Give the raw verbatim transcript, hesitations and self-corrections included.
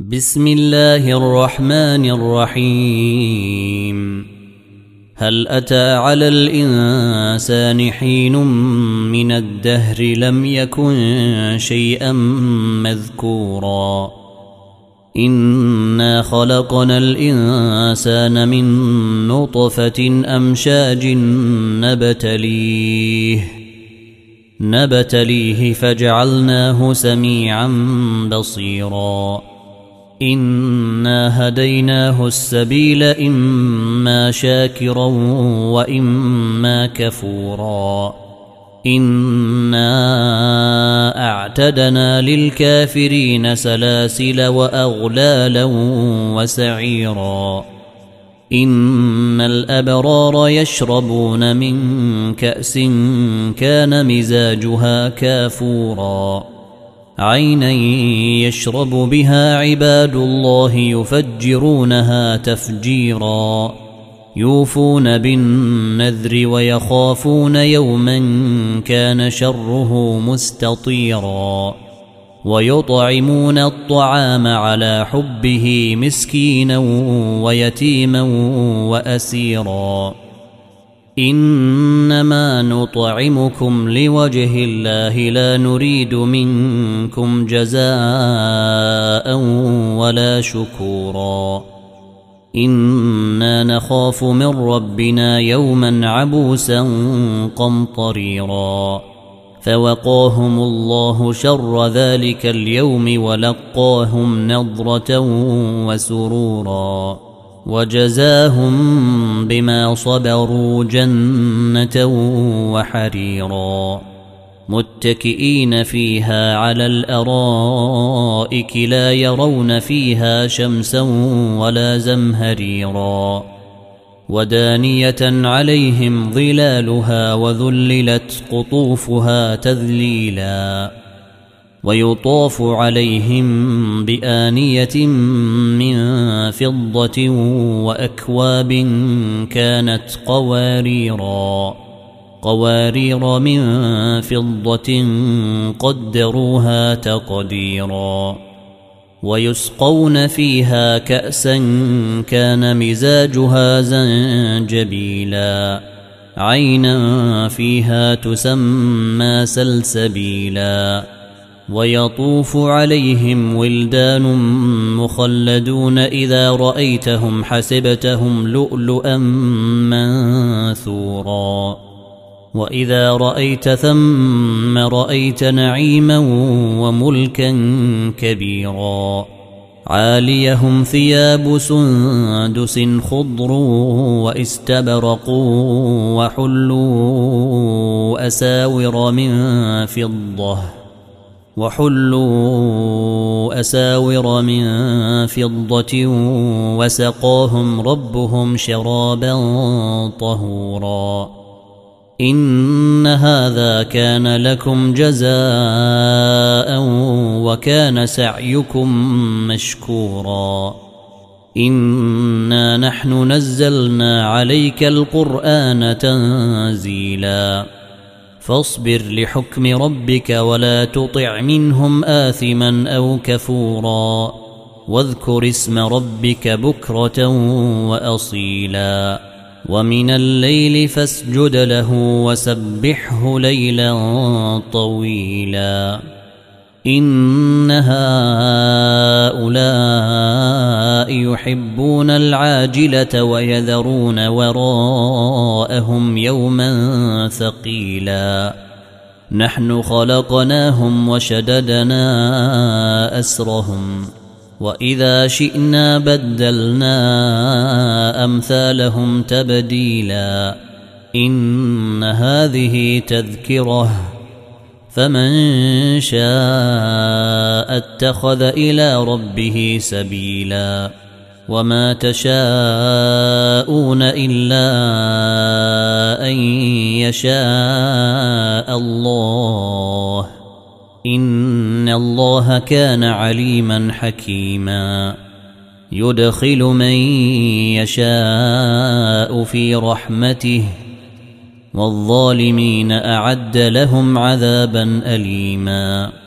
بسم الله الرحمن الرحيم. هل أتى على الإنسان حين من الدهر لم يكن شيئا مذكورا إنا خلقنا الإنسان من نطفة أمشاج نبتليه نبتليه فجعلناه سميعا بصيرا إنا هديناه السبيل إما شاكرا وإما كفورا إنا أعتدنا للكافرين سلاسل وأغلالا وسعيرا إن الأبرار يشربون من كأس كان مزاجها كافورا عينا يشرب بها عباد الله يفجرونها تفجيرا يوفون بالنذر ويخافون يوما كان شره مستطيرا ويطعمون الطعام على حبه مسكينا ويتيما وأسيرا إنما نطعمكم لوجه الله لا نريد منكم جزاء ولا شكورا إنا نخاف من ربنا يوما عبوسا قمطريرا فوقاهم الله شر ذلك اليوم ولقاهم نضرة وسرورا وجزاهم بما صبروا جنة وحريرا متكئين فيها على الأرائك لا يرون فيها شمسا ولا زمهريرا ودانية عليهم ظلالها وذللت قطوفها تذليلا ويطاف عليهم بآنية من فضة وأكواب كانت قواريرا قوارير من فضة قدروها تقديرا ويسقون فيها كأسا كان مزاجها زنجبيلا عينا فيها تسمى سلسبيلا ويطوف عليهم ولدان مخلدون إذا رأيتهم حسبتهم لؤلؤا منثورا وإذا رأيت ثم رأيت نعيما وملكا كبيرا عاليهم ثياب سندس خضر واستبرق وحلوا أساور من فضة وحلوا أساور من فضة وسقاهم ربهم شرابا طهورا إن هذا كان لكم جزاء وكان سعيكم مشكورا إنا نحن نزلنا عليك القرآن تنزيلا فاصبر لحكم ربك ولا تطع منهم آثما أو كفورا واذكر اسم ربك بكرة وأصيلا ومن الليل فاسجد له وسبحه ليلا طويلا إن هؤلاء يحبون العاجلة ويذرون وراءهم يوما ثقيلا نحن خلقناهم وشددنا أسرهم وإذا شئنا بدلنا أمثالهم تبديلا إن هذه تذكرة فمن شاء اتخذ إلى ربه سبيلا وما تشاءون إلا أن يشاء الله إن الله كان عليما حكيما يدخل من يشاء في رحمته والظالمين أعد لهم عذابا أليما.